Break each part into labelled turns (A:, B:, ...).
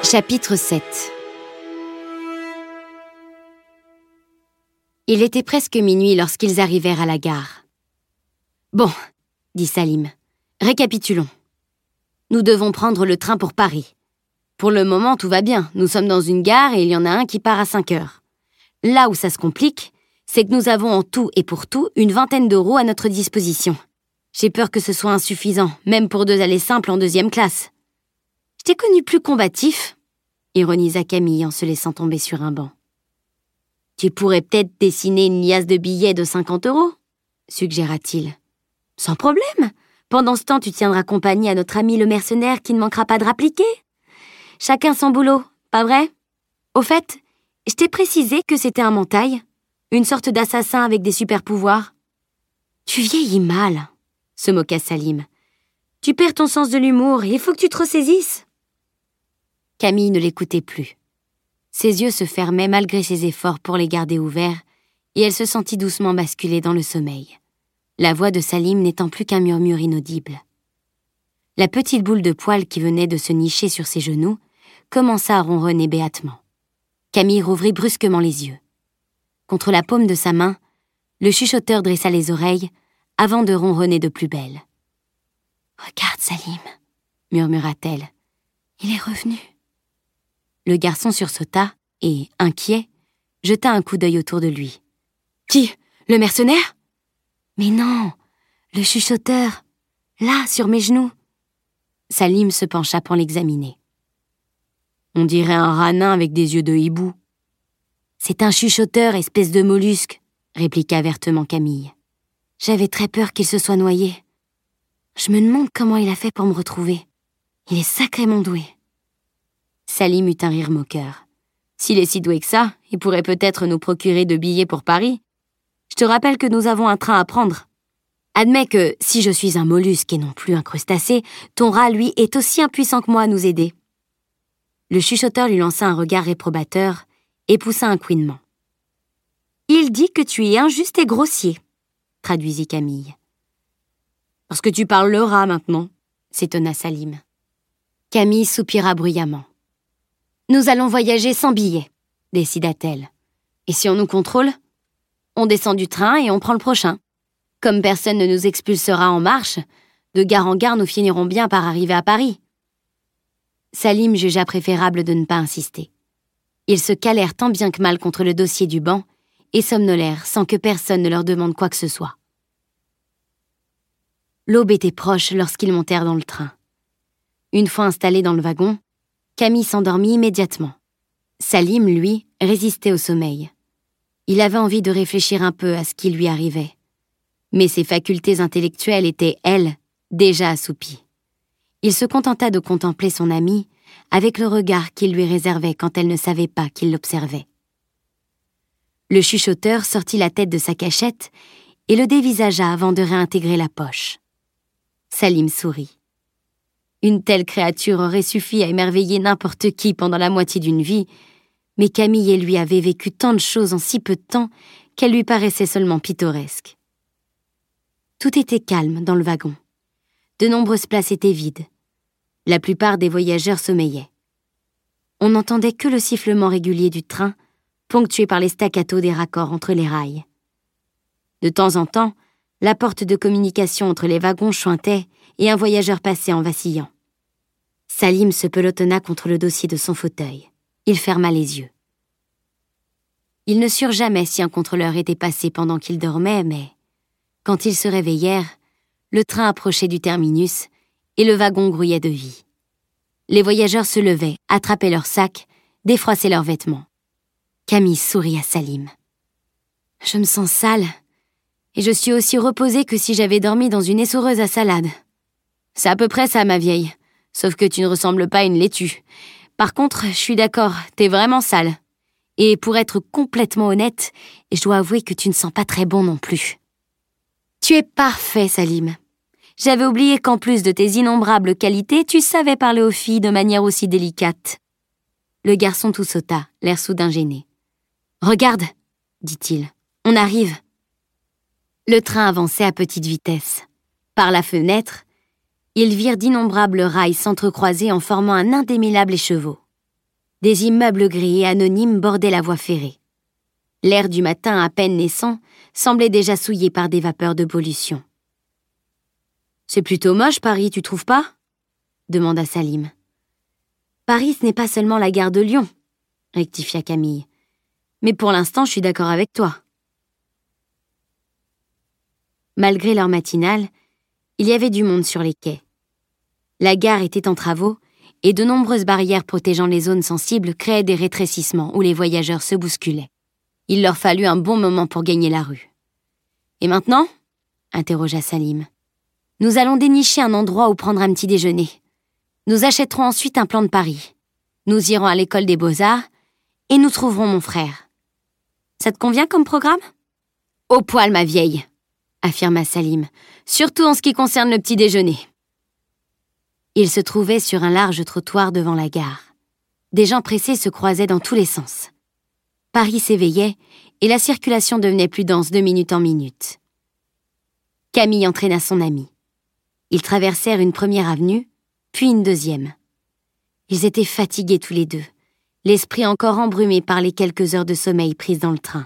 A: Chapitre 7. Il était presque minuit lorsqu'ils arrivèrent à la gare. « Bon, » dit Salim, « récapitulons. Nous devons prendre le train pour Paris. Pour le moment, tout va bien. Nous sommes dans une gare et il y en a un qui part à 5 heures. Là où ça se complique, c'est que nous avons en tout et pour tout une 20aine d'euros à notre disposition. J'ai peur que ce soit insuffisant, même pour 2 allées simples en 2e classe. Je t'ai connu plus combatif, ironisa Camille en se laissant tomber sur un banc. Tu pourrais peut-être dessiner une liasse de billets de 50 euros, suggéra-t-il. Sans problème. Pendant ce temps, tu tiendras compagnie à notre ami le mercenaire qui ne manquera pas de rappliquer. Chacun son boulot, pas vrai? Au fait, je t'ai précisé que c'était un mentaille, une sorte d'assassin avec des super-pouvoirs. Tu vieillis mal, se moqua Salim. Tu perds ton sens de l'humour et il faut que tu te ressaisisses. Camille ne l'écoutait plus. Ses yeux se fermaient malgré ses efforts pour les garder ouverts et elle se sentit doucement basculer dans le sommeil, la voix de Salim n'étant plus qu'un murmure inaudible. La petite boule de poils qui venait de se nicher sur ses genoux commença à ronronner béatement. Camille rouvrit brusquement les yeux. Contre la paume de sa main, le chuchoteur dressa les oreilles avant de ronronner de plus belle. « Regarde, Salim, » murmura-t-elle. « Il est revenu. » Le garçon sursauta et, inquiet, jeta un coup d'œil autour de lui. « Qui? Le mercenaire ?»« Mais non, le chuchoteur, là, sur mes genoux. » Salim se pencha pour l'examiner. « On dirait un rat nain avec des yeux de hibou. »« C'est un chuchoteur, espèce de mollusque, » répliqua vertement Camille. « J'avais très peur qu'il se soit noyé. Je me demande comment il a fait pour me retrouver. Il est sacrément doué. » Salim eut un rire moqueur. « S'il est si doué que ça, il pourrait peut-être nous procurer de billets pour Paris. Je te rappelle que nous avons un train à prendre. Admets que, si je suis un mollusque et non plus un crustacé, ton rat, lui, est aussi impuissant que moi à nous aider. » Le chuchoteur lui lança un regard réprobateur et poussa un couinement. « Il dit que tu es injuste et grossier, » traduisit Camille. « Parce que tu parles le rat maintenant, » s'étonna Salim. Camille soupira bruyamment. « Nous allons voyager sans billets, » décida-t-elle. « Et si on nous contrôle? On descend du train et on prend le prochain. Comme personne ne nous expulsera en marche, de gare en gare nous finirons bien par arriver à Paris. » Salim jugea préférable de ne pas insister. Ils se calèrent tant bien que mal contre le dossier du banc et somnolèrent sans que personne ne leur demande quoi que ce soit. L'aube était proche lorsqu'ils montèrent dans le train. Une fois installés dans le wagon, Camille s'endormit immédiatement. Salim, lui, résistait au sommeil. Il avait envie de réfléchir un peu à ce qui lui arrivait. Mais ses facultés intellectuelles étaient, elles, déjà assoupies. Il se contenta de contempler son amie avec le regard qu'il lui réservait quand elle ne savait pas qu'il l'observait. Le chuchoteur sortit la tête de sa cachette et le dévisagea avant de réintégrer la poche. Salim sourit. Une telle créature aurait suffi à émerveiller n'importe qui pendant la moitié d'une vie, mais Camille et lui avaient vécu tant de choses en si peu de temps qu'elles lui paraissaient seulement pittoresques. Tout était calme dans le wagon. De nombreuses places étaient vides. La plupart des voyageurs sommeillaient. On n'entendait que le sifflement régulier du train, ponctué par les staccatos des raccords entre les rails. De temps en temps, la porte de communication entre les wagons chointait et un voyageur passait en vacillant. Salim se pelotonna contre le dossier de son fauteuil. Il ferma les yeux. Ils ne surent jamais si un contrôleur était passé pendant qu'ils dormaient, mais, quand ils se réveillèrent, le train approchait du terminus et le wagon grouillait de vie. Les voyageurs se levaient, attrapaient leurs sacs, défroissaient leurs vêtements. Camille sourit à Salim. « Je me sens sale, et je suis aussi reposée que si j'avais dormi dans une essoreuse à salade. C'est à peu près ça, ma vieille, sauf que tu ne ressembles pas à une laitue. Par contre, je suis d'accord, t'es vraiment sale. Et pour être complètement honnête, je dois avouer que tu ne sens pas très bon non plus. » « Tu es parfait, Salim. J'avais oublié qu'en plus de tes innombrables qualités, tu savais parler aux filles de manière aussi délicate. » Le garçon tout sauta, l'air soudain gêné. « Regarde, » dit-il, « on arrive. » Le train avançait à petite vitesse. Par la fenêtre, ils virent d'innombrables rails s'entrecroiser en formant un indémêlable écheveau. Des immeubles gris et anonymes bordaient la voie ferrée. L'air du matin à peine naissant semblait déjà souillé par des vapeurs de pollution. « C'est plutôt moche, Paris, tu trouves pas ?» demanda Salim. « Paris, ce n'est pas seulement la gare de Lyon, » rectifia Camille. « Mais pour l'instant, je suis d'accord avec toi. » Malgré l'heure matinale, il y avait du monde sur les quais. La gare était en travaux et de nombreuses barrières protégeant les zones sensibles créaient des rétrécissements où les voyageurs se bousculaient. Il leur fallut un bon moment pour gagner la rue. « Et maintenant ?» interrogea Salim. « Nous allons dénicher un endroit où prendre un petit déjeuner. Nous achèterons ensuite un plan de Paris. Nous irons à l'école des beaux-arts et nous trouverons mon frère. Ça te convient comme programme ? » « Au poil, ma vieille !» affirma Salim, « surtout en ce qui concerne le petit déjeuner. » Il se trouvait sur un large trottoir devant la gare. Des gens pressés se croisaient dans tous les sens. Paris s'éveillait et la circulation devenait plus dense de minute en minute. Camille entraîna son ami. Ils traversèrent une première avenue, puis une deuxième. Ils étaient fatigués tous les deux, l'esprit encore embrumé par les quelques heures de sommeil prises dans le train.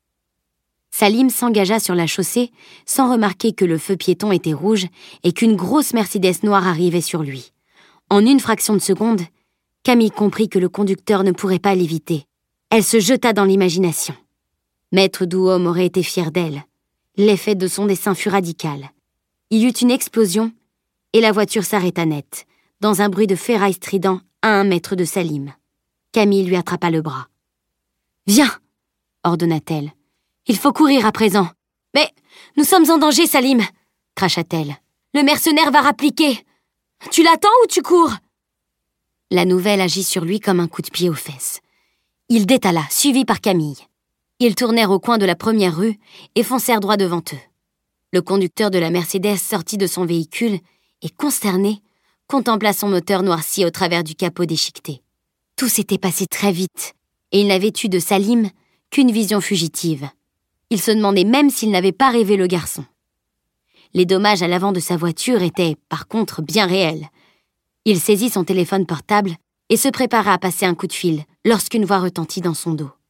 A: Salim s'engagea sur la chaussée sans remarquer que le feu piéton était rouge et qu'une grosse Mercedes noire arrivait sur lui. En une fraction de seconde, Camille comprit que le conducteur ne pourrait pas l'éviter. Elle se jeta dans l'imagination. Maître Douhomme aurait été fier d'elle. L'effet de son dessein fut radical. Il y eut une explosion et la voiture s'arrêta net, dans un bruit de ferraille strident à 1 mètre de Salim. Camille lui attrapa le bras. « Viens !» ordonna-t-elle. « Il faut courir à présent. »« Mais nous sommes en danger, Salim !» cracha-t-elle. « Le mercenaire va rappliquer. Tu l'attends ou tu cours ?» La nouvelle agit sur lui comme un coup de pied aux fesses. Il détala, suivi par Camille. Ils tournèrent au coin de la première rue et foncèrent droit devant eux. Le conducteur de la Mercedes sortit de son véhicule et, consterné, contempla son moteur noirci au travers du capot déchiqueté. Tout s'était passé très vite et il n'avait eu de Salim qu'une vision fugitive. Il se demandait même s'il n'avait pas rêvé le garçon. Les dommages à l'avant de sa voiture étaient, par contre, bien réels. Il saisit son téléphone portable et se prépara à passer un coup de fil lorsqu'une voix retentit dans son dos.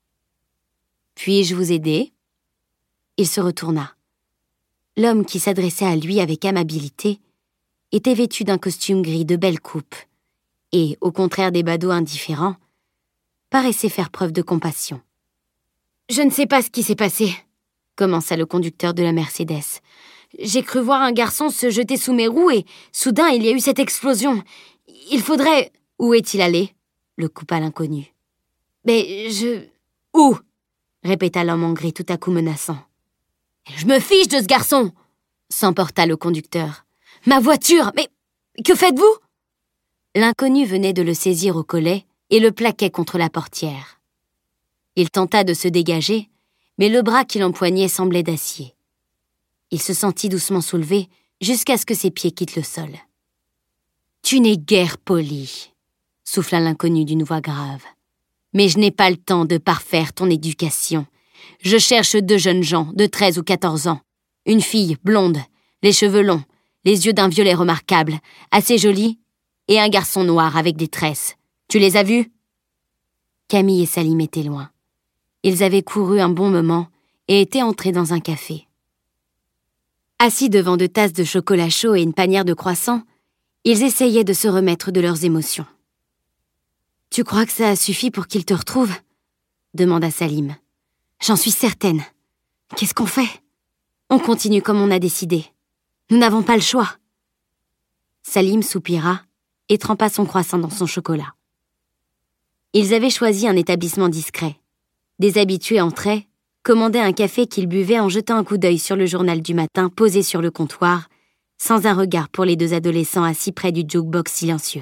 A: « Puis-je vous aider ?» Il se retourna. L'homme qui s'adressait à lui avec amabilité était vêtu d'un costume gris de belle coupe et, au contraire des badauds indifférents, paraissait faire preuve de compassion. « Je ne sais pas ce qui s'est passé, » commença le conducteur de la Mercedes. « J'ai cru voir un garçon se jeter sous mes roues et, soudain, il y a eu cette explosion. Il faudrait... » « Où est-il allé ?» le coupa l'inconnu. « Mais je... »« Où ?» répéta l'homme en gris tout à coup menaçant. « Je me fiche de ce garçon !» s'emporta le conducteur. « Ma voiture! Mais que faites-vous ?» L'inconnu venait de le saisir au collet et le plaquait contre la portière. Il tenta de se dégager, mais le bras qu'il empoignait semblait d'acier. Il se sentit doucement soulevé jusqu'à ce que ses pieds quittent le sol. « Tu n'es guère poli !» souffla l'inconnu d'une voix grave. « Mais je n'ai pas le temps de parfaire ton éducation. Je cherche 2 jeunes gens de 13 ou 14 ans. Une fille blonde, les cheveux longs, les yeux d'un violet remarquable, assez jolie, et un garçon noir avec des tresses. Tu les as vus ?» Camille et Salim étaient loin. Ils avaient couru un bon moment et étaient entrés dans un café. Assis devant 2 tasses de chocolat chaud et une panière de croissants, ils essayaient de se remettre de leurs émotions. « Tu crois que ça a suffi pour qu'il te retrouve ?» demanda Salim. « J'en suis certaine. Qu'est-ce qu'on fait ? On continue comme on a décidé. Nous n'avons pas le choix. » Salim soupira et trempa son croissant dans son chocolat. Ils avaient choisi un établissement discret. Des habitués entraient, commandaient un café qu'ils buvaient en jetant un coup d'œil sur le journal du matin posé sur le comptoir, sans un regard pour les 2 adolescents assis près du jukebox silencieux.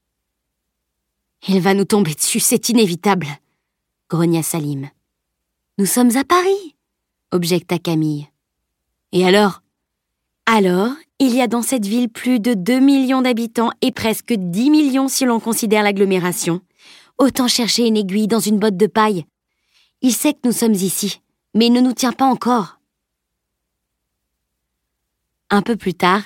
A: « Il va nous tomber dessus, c'est inévitable !» grogna Salim. « Nous sommes à Paris !» objecta Camille. « Et alors ?»« Alors, il y a dans cette ville plus de 2 millions d'habitants et presque 10 millions si l'on considère l'agglomération. Autant chercher une aiguille dans une botte de paille. Il sait que nous sommes ici, mais il ne nous tient pas encore. » Un peu plus tard,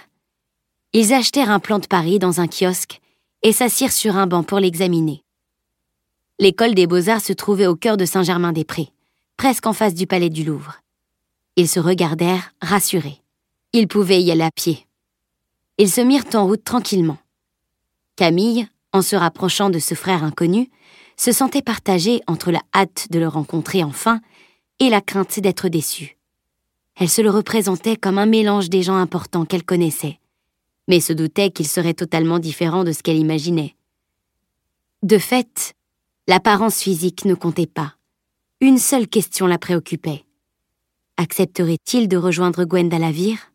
A: ils achetèrent un plan de Paris dans un kiosque et s'assirent sur un banc pour l'examiner. L'école des Beaux-Arts se trouvait au cœur de Saint-Germain-des-Prés, presque en face du palais du Louvre. Ils se regardèrent, rassurés. Ils pouvaient y aller à pied. Ils se mirent en route tranquillement. Camille, en se rapprochant de ce frère inconnu, se sentait partagée entre la hâte de le rencontrer enfin et la crainte d'être déçue. Elle se le représentait comme un mélange des gens importants qu'elle connaissait, mais se doutait qu'il serait totalement différent de ce qu'elle imaginait. De fait, l'apparence physique ne comptait pas. Une seule question la préoccupait. Accepterait-il de rejoindre Gwenda Lavire?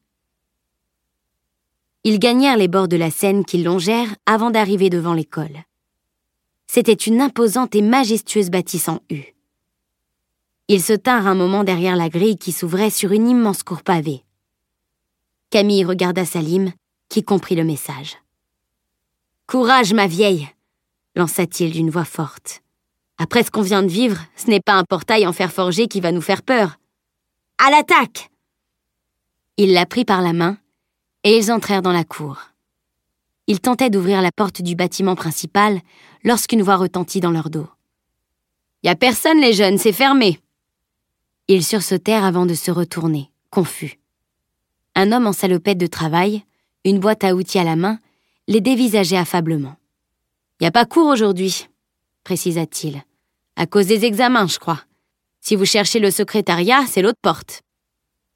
A: Ils gagnèrent les bords de la Seine qu'ils longèrent avant d'arriver devant l'école. C'était une imposante et majestueuse bâtisse en U. Ils se tinrent un moment derrière la grille qui s'ouvrait sur une immense cour pavée. Camille regarda Salim, qui comprit le message. « Courage, ma vieille !» lança-t-il d'une voix forte. « Après ce qu'on vient de vivre, ce n'est pas un portail en fer forgé qui va nous faire peur. À l'attaque !» Il la prit par la main, et ils entrèrent dans la cour. Ils tentaient d'ouvrir la porte du bâtiment principal lorsqu'une voix retentit dans leur dos. « Y a personne, les jeunes, c'est fermé !» Ils sursautèrent avant de se retourner, confus. Un homme en salopette de travail, une boîte à outils à la main, les dévisageait affablement. « Y a pas cours aujourd'hui », précisa-t-il. « À cause des examens, je crois. Si vous cherchez le secrétariat, c'est l'autre porte. »« Fermé ?»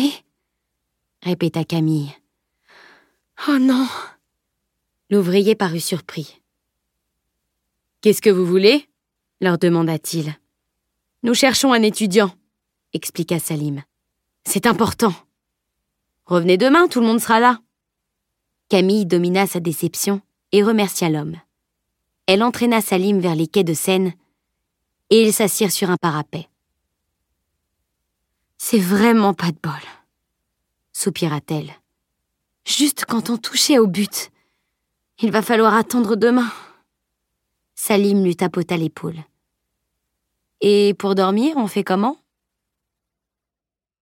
A: répéta Camille. « Oh non !» L'ouvrier parut surpris. « Qu'est-ce que vous voulez ?» leur demanda-t-il. « Nous cherchons un étudiant, » expliqua Salim. « C'est important. »« Revenez demain, tout le monde sera là. » Camille domina sa déception et remercia l'homme. Elle entraîna Salim vers les quais de Seine et ils s'assirent sur un parapet. « C'est vraiment pas de bol, » soupira-t-elle. « Juste quand on touchait au but. Il va falloir attendre demain. » Salim lui tapota l'épaule. « Et pour dormir, on fait comment ?»